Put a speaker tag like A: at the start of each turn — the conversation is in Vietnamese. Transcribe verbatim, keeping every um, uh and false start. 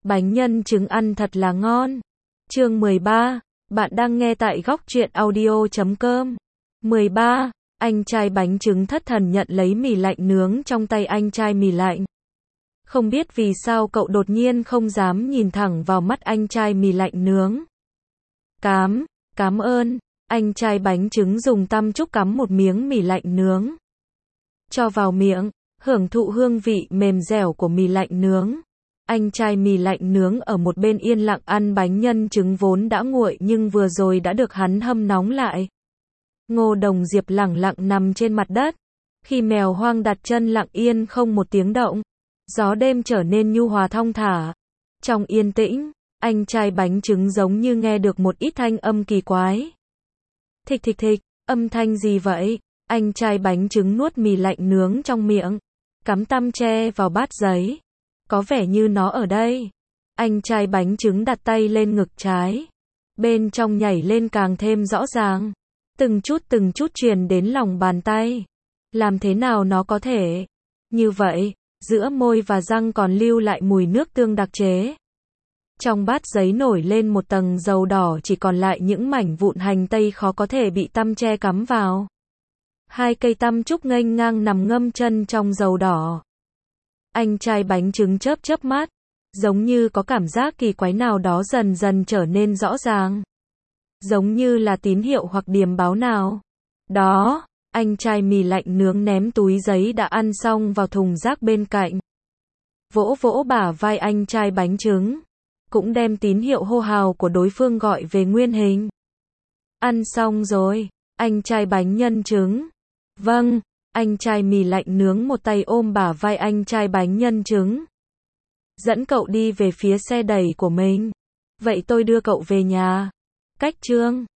A: Bánh nhân trứng ăn thật là ngon. Chương mười ba, bạn đang nghe tại góc truyện audio chấm com. mười ba, anh trai bánh trứng thất thần nhận lấy mì lạnh nướng trong tay anh trai mì lạnh. Không biết vì sao cậu đột nhiên không dám nhìn thẳng vào mắt anh trai mì lạnh nướng. Cám, cám ơn, anh trai bánh trứng dùng tăm trúc cắm một miếng mì lạnh nướng. Cho vào miệng, hưởng thụ hương vị mềm dẻo của mì lạnh nướng. Anh trai mì lạnh nướng ở một bên yên lặng ăn bánh nhân trứng vốn đã nguội nhưng vừa rồi đã được hắn hâm nóng lại. Ngô Đồng Diệp lẳng lặng nằm trên mặt đất. Khi mèo hoang đặt chân lặng yên không một tiếng động, gió đêm trở nên nhu hòa thong thả. Trong yên tĩnh, anh trai bánh trứng giống như nghe được một ít thanh âm kỳ quái. Thịch thịch thịch, âm thanh gì vậy? Anh trai bánh trứng nuốt mì lạnh nướng trong miệng, cắm tăm tre vào bát giấy. Có vẻ như nó ở đây. Anh trai bánh trứng đặt tay lên ngực trái. Bên trong nhảy lên càng thêm rõ ràng. Từng chút từng chút truyền đến lòng bàn tay. Làm thế nào nó có thể? Như vậy, giữa môi và răng còn lưu lại mùi nước tương đặc chế. Trong bát giấy nổi lên một tầng dầu đỏ, chỉ còn lại những mảnh vụn hành tây khó có thể bị tăm tre cắm vào. Hai cây tăm trúc nghênh ngang nằm ngâm chân trong dầu đỏ. Anh trai bánh trứng chớp chớp mắt, giống như có cảm giác kỳ quái nào đó dần dần trở nên rõ ràng. Giống như là tín hiệu hoặc điềm báo nào. Đó, anh trai mì lạnh nướng ném túi giấy đã ăn xong vào thùng rác bên cạnh. Vỗ vỗ bả vai anh trai bánh trứng. Cũng đem tín hiệu hô hào của đối phương gọi về nguyên hình. Ăn xong rồi, anh trai bánh nhân trứng. Vâng, anh trai mì lạnh nướng một tay ôm bả vai anh trai bánh nhân trứng. Dẫn cậu đi về phía xe đẩy của mình. Vậy tôi đưa cậu về nhà. Cách chương